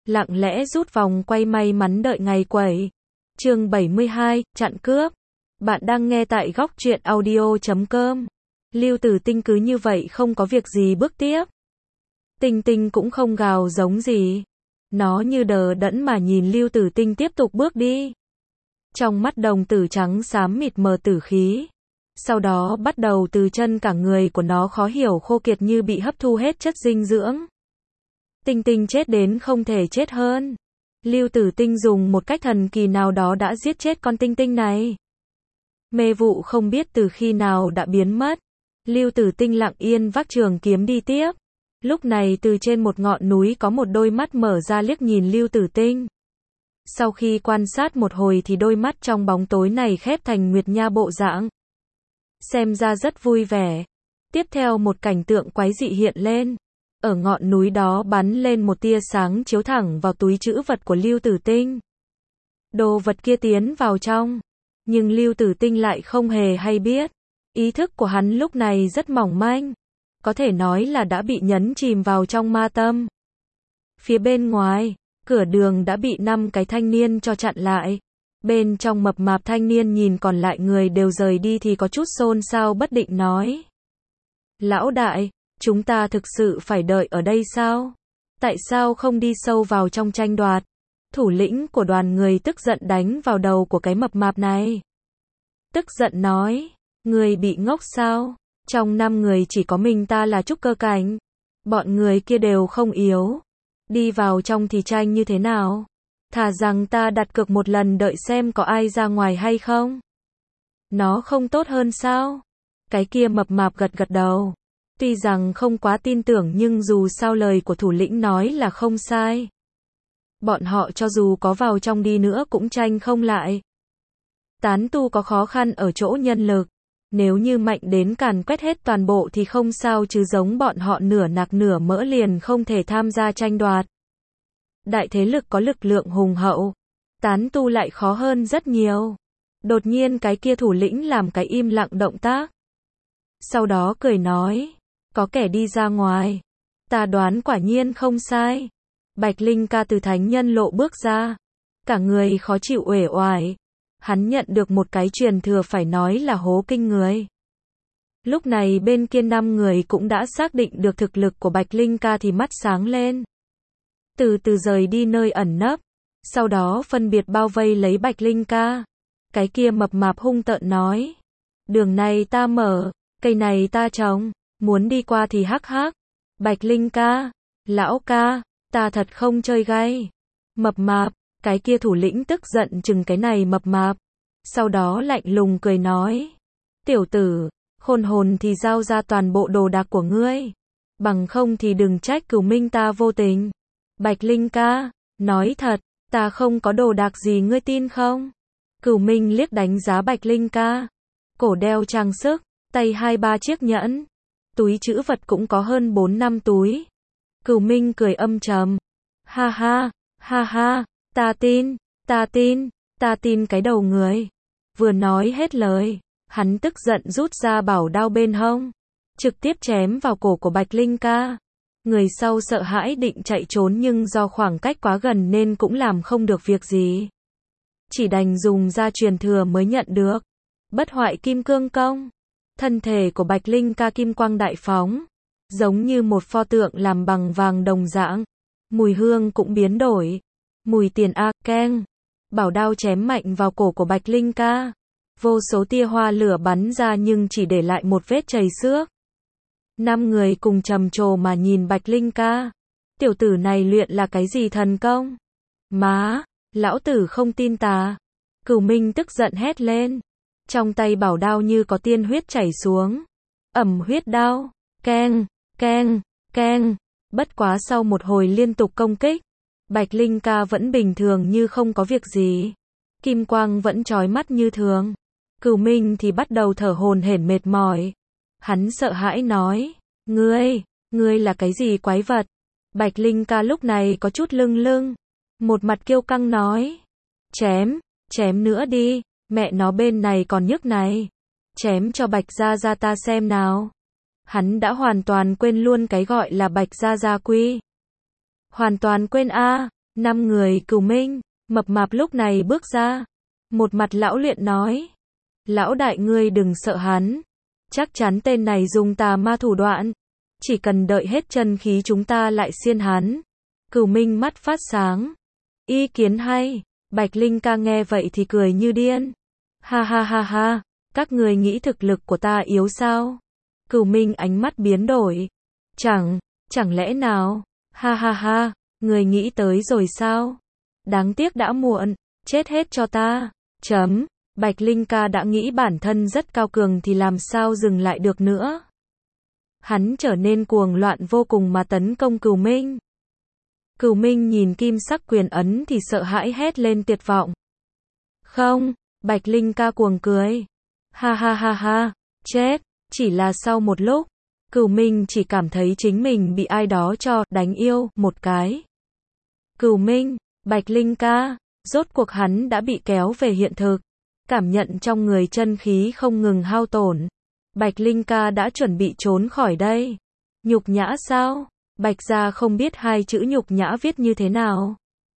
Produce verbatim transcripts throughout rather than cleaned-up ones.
lặng lẽ rút vòng quay may mắn đợi ngày quẩy. Chương bảy mươi hai, chặn cướp. Bạn đang nghe tại góc truyện audio chấm com. Lưu Tử Tinh cứ như vậy không có việc gì bước tiếp. Tinh Tinh cũng không gào giống gì. Nó như đờ đẫn mà nhìn Lưu Tử Tinh tiếp tục bước đi. Trong mắt đồng tử trắng xám mịt mờ tử khí. Sau đó bắt đầu từ chân cả người của nó khó hiểu khô kiệt như bị hấp thu hết chất dinh dưỡng. Tinh Tinh chết đến không thể chết hơn. Lưu Tử Tinh dùng một cách thần kỳ nào đó đã giết chết con Tinh Tinh này. Mê vụ không biết từ khi nào đã biến mất. Lưu Tử Tinh lặng yên vác trường kiếm đi tiếp. Lúc này từ trên một ngọn núi có một đôi mắt mở ra liếc nhìn Lưu Tử Tinh. Sau khi quan sát một hồi thì đôi mắt trong bóng tối này khép thành nguyệt nha bộ dạng. Xem ra rất vui vẻ. Tiếp theo một cảnh tượng quái dị hiện lên. Ở ngọn núi đó bắn lên một tia sáng chiếu thẳng vào túi trữ vật của Lưu Tử Tinh. Đồ vật kia tiến vào trong. Nhưng Lưu Tử Tinh lại không hề hay biết. Ý thức của hắn lúc này rất mỏng manh. Có thể nói là đã bị nhấn chìm vào trong ma tâm. Phía bên ngoài, cửa đường đã bị năm cái thanh niên cho chặn lại. Bên trong mập mạp thanh niên nhìn còn lại người đều rời đi thì có chút xôn xao bất định nói. Lão đại, chúng ta thực sự phải đợi ở đây sao? Tại sao không đi sâu vào trong tranh đoạt? Thủ lĩnh của đoàn người tức giận đánh vào đầu của cái mập mạp này. Tức giận nói, người bị ngốc sao? Trong năm người chỉ có mình ta là trúc cơ cảnh. Bọn người kia đều không yếu. Đi vào trong thì tranh như thế nào? Thà rằng ta đặt cược một lần đợi xem có ai ra ngoài hay không. Nó không tốt hơn sao? Cái kia mập mạp gật gật đầu. Tuy rằng không quá tin tưởng nhưng dù sao lời của thủ lĩnh nói là không sai. Bọn họ cho dù có vào trong đi nữa cũng tranh không lại. Tán tu có khó khăn ở chỗ nhân lực. Nếu như mạnh đến càn quét hết toàn bộ thì không sao chứ giống bọn họ nửa nạc nửa mỡ liền không thể tham gia tranh đoạt. Đại thế lực có lực lượng hùng hậu. Tán tu lại khó hơn rất nhiều. Đột nhiên cái kia thủ lĩnh làm cái im lặng động tác. Sau đó cười nói. Có kẻ đi ra ngoài. Ta đoán quả nhiên không sai. Bạch Linh ca từ thánh nhân lộ bước ra. Cả người khó chịu uể oải. Hắn nhận được một cái truyền thừa phải nói là hố kinh người. Lúc này bên kia năm người cũng đã xác định được thực lực của Bạch Linh ca thì mắt sáng lên. Từ từ rời đi nơi ẩn nấp. Sau đó phân biệt bao vây lấy Bạch Linh ca. Cái kia mập mạp hung tợn nói. Đường này ta mở, cây này ta trồng, muốn đi qua thì hắc hắc. Bạch Linh ca, lão ca, ta thật không chơi gay. Mập mạp, cái kia thủ lĩnh tức giận chừng cái này mập mạp. Sau đó lạnh lùng cười nói. Tiểu tử, khôn hồn thì giao ra toàn bộ đồ đạc của ngươi. Bằng không thì đừng trách Cửu Minh ta vô tình. Bạch Linh ca, nói thật, ta không có đồ đạc gì ngươi tin không? Cửu Minh liếc đánh giá Bạch Linh ca. Cổ đeo trang sức, tay hai ba chiếc nhẫn. Túi trữ vật cũng có hơn bốn năm túi. Cửu Minh cười âm trầm. Ha ha, ha ha, ta tin, ta tin, ta tin cái đầu người. Vừa nói hết lời, hắn tức giận rút ra bảo đao bên hông. Trực tiếp chém vào cổ của Bạch Linh ca. Người sau sợ hãi định chạy trốn nhưng do khoảng cách quá gần nên cũng làm không được việc gì. Chỉ đành dùng ra truyền thừa mới nhận được. Bất hoại kim cương công. Thân thể của Bạch Linh ca kim quang đại phóng. Giống như một pho tượng làm bằng vàng đồng dạng. Mùi hương cũng biến đổi. Mùi tiền a keng. Bảo đao chém mạnh vào cổ của Bạch Linh ca. Vô số tia hoa lửa bắn ra nhưng chỉ để lại một vết chảy xước. Năm người cùng trầm trồ mà nhìn Bạch Linh ca. Tiểu tử này luyện là cái gì thần công? Má, lão tử không tin ta. Cửu Minh tức giận hét lên. Trong tay bảo đao như có tiên huyết chảy xuống. Ẩm huyết đao. Keng, keng, keng. Bất quá sau một hồi liên tục công kích. Bạch Linh ca vẫn bình thường như không có việc gì. Kim quang vẫn chói mắt như thường. Cửu Minh thì bắt đầu thở hổn hển mệt mỏi. Hắn sợ hãi nói. Ngươi, ngươi là cái gì quái vật? Bạch Linh ca lúc này có chút lưng lưng. Một mặt kiêu căng nói. Chém, chém nữa đi. Mẹ nó bên này còn nhức này. Chém cho Bạch Gia Gia ta xem nào. Hắn đã hoàn toàn quên luôn cái gọi là Bạch Gia Gia quy. Hoàn toàn quên a. Năm người Cửu Minh, mập mạp lúc này bước ra. Một mặt lão luyện nói. Lão đại ngươi đừng sợ hắn. Chắc chắn tên này dùng tà ma thủ đoạn. Chỉ cần đợi hết chân khí chúng ta lại xiên hắn. Cửu Minh mắt phát sáng. Ý kiến hay. Bạch Linh ca nghe vậy thì cười như điên. Ha ha ha ha. Các người nghĩ thực lực của ta yếu sao? Cửu Minh ánh mắt biến đổi. Chẳng, chẳng lẽ nào? Ha ha ha. Người nghĩ tới rồi sao? Đáng tiếc đã muộn. Chết hết cho ta. Chấm. Bạch Linh ca đã nghĩ bản thân rất cao cường thì làm sao dừng lại được nữa. Hắn trở nên cuồng loạn vô cùng mà tấn công Cửu Minh. Cửu Minh nhìn kim sắc quyền ấn thì sợ hãi hét lên tuyệt vọng. Không, Bạch Linh ca cuồng cười. Ha ha ha ha, chết. Chỉ là sau một lúc, Cửu Minh chỉ cảm thấy chính mình bị ai đó cho đánh yêu một cái. Cửu Minh, Bạch Linh ca, rốt cuộc hắn đã bị kéo về hiện thực. Cảm nhận trong người chân khí không ngừng hao tổn. Bạch Linh ca đã chuẩn bị trốn khỏi đây. Nhục nhã sao? Bạch gia không biết hai chữ nhục nhã viết như thế nào.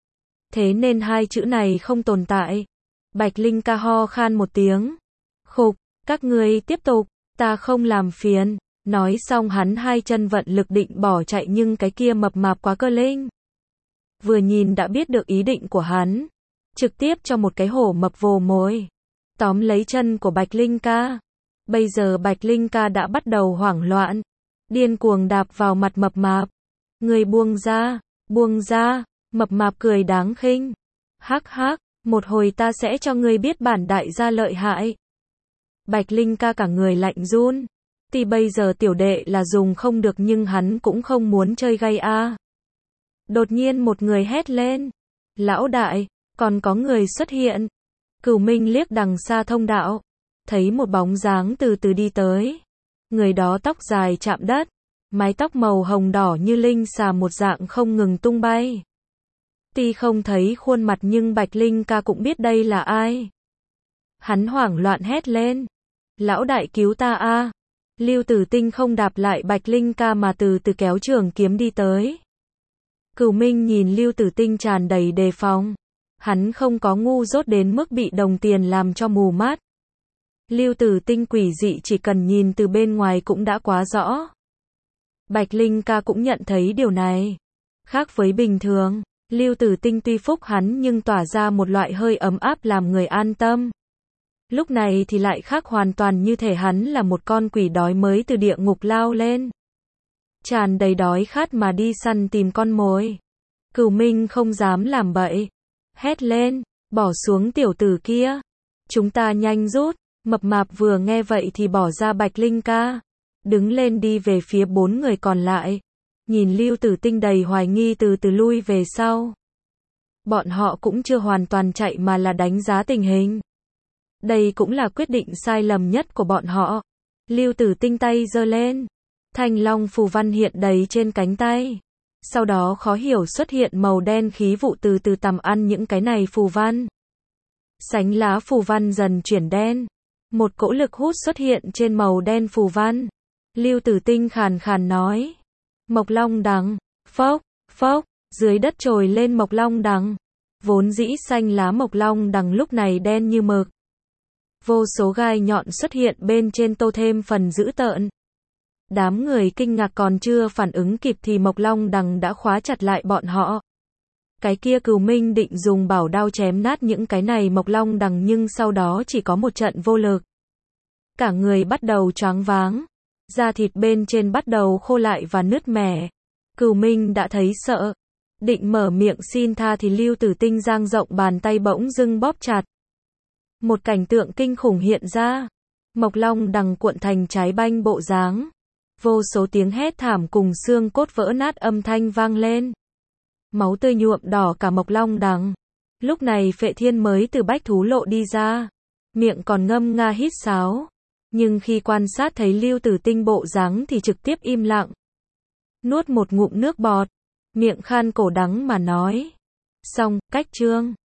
Thế nên hai chữ này không tồn tại. Bạch Linh ca ho khan một tiếng. Khục, các ngươi tiếp tục, ta không làm phiền. Nói xong hắn hai chân vận lực định bỏ chạy nhưng cái kia mập mạp quá cơ linh. Vừa nhìn đã biết được ý định của hắn. Trực tiếp cho một cái hổ mập vồ mồi. Tóm lấy chân của Bạch Linh ca. Bây giờ Bạch Linh ca đã bắt đầu hoảng loạn. Điên cuồng đạp vào mặt mập mạp. Người buông ra, buông ra, mập mạp cười đáng khinh. Hắc hắc, một hồi ta sẽ cho ngươi biết bản đại gia lợi hại. Bạch Linh ca cả người lạnh run. Thì bây giờ tiểu đệ là dùng không được nhưng hắn cũng không muốn chơi gay a. Đột nhiên một người hét lên. Lão đại, còn có người xuất hiện. Cửu Minh liếc đằng xa thông đạo. Thấy một bóng dáng từ từ đi tới. Người đó tóc dài chạm đất. Mái tóc màu hồng đỏ như linh xà một dạng không ngừng tung bay. Tuy không thấy khuôn mặt nhưng Bạch Linh ca cũng biết đây là ai. Hắn hoảng loạn hét lên. Lão đại cứu ta a. Lưu Tử Tinh không đạp lại Bạch Linh ca mà từ từ kéo trường kiếm đi tới. Cửu Minh nhìn Lưu Tử Tinh tràn đầy đề phòng. Hắn không có ngu dốt đến mức bị đồng tiền làm cho mù mắt. Lưu Tử Tinh quỷ dị chỉ cần nhìn từ bên ngoài cũng đã quá rõ. Bạch Linh ca cũng nhận thấy điều này. Khác với bình thường, Lưu Tử Tinh tuy phúc hắn nhưng tỏa ra một loại hơi ấm áp làm người an tâm. Lúc này thì lại khác hoàn toàn như thể hắn là một con quỷ đói mới từ địa ngục lao lên. Tràn đầy đói khát mà đi săn tìm con mồi. Cửu Minh không dám làm bậy. Hét lên, bỏ xuống tiểu tử kia. Chúng ta nhanh rút. Mập mạp vừa nghe vậy thì bỏ ra Bạch Linh ca. Đứng lên đi về phía bốn người còn lại. Nhìn Lưu Tử Tinh đầy hoài nghi từ từ lui về sau. Bọn họ cũng chưa hoàn toàn chạy mà là đánh giá tình hình. Đây cũng là quyết định sai lầm nhất của bọn họ. Lưu Tử Tinh tay giơ lên. Thanh long phù văn hiện đầy trên cánh tay. Sau đó khó hiểu xuất hiện màu đen khí vụ từ từ tầm ăn những cái này phù văn. Sánh lá phù văn dần chuyển đen. Một cỗ lực hút xuất hiện trên màu đen phù văn. Lưu Tử Tinh khàn khàn nói. Mộc long đằng. Phốc, phốc, dưới đất trồi lên mộc long đằng. Vốn dĩ xanh lá mộc long đằng lúc này đen như mực. Vô số gai nhọn xuất hiện bên trên tô thêm phần dữ tợn. Đám người kinh ngạc còn chưa phản ứng kịp thì mộc long đằng đã khóa chặt lại bọn họ. Cái kia Cửu Minh định dùng bảo đao chém nát những cái này mộc long đằng nhưng sau đó chỉ có một trận vô lực. Cả người bắt đầu choáng váng. Da thịt bên trên bắt đầu khô lại và nứt nẻ. Cửu Minh đã thấy sợ. Định mở miệng xin tha thì Lưu Tử Tinh dang rộng bàn tay bỗng dưng bóp chặt. Một cảnh tượng kinh khủng hiện ra. Mộc long đằng cuộn thành trái banh bộ dáng. Vô số tiếng hét thảm cùng xương cốt vỡ nát âm thanh vang lên. Máu tươi nhuộm đỏ cả mộc long đằng. Lúc này Phệ Thiên mới từ bách thú lộ đi ra. Miệng còn ngâm nga hít sáo. Nhưng khi quan sát thấy Lưu Tử Tinh bộ dáng thì trực tiếp im lặng. Nuốt một ngụm nước bọt. Miệng khan cổ đắng mà nói. Xong, cách chương.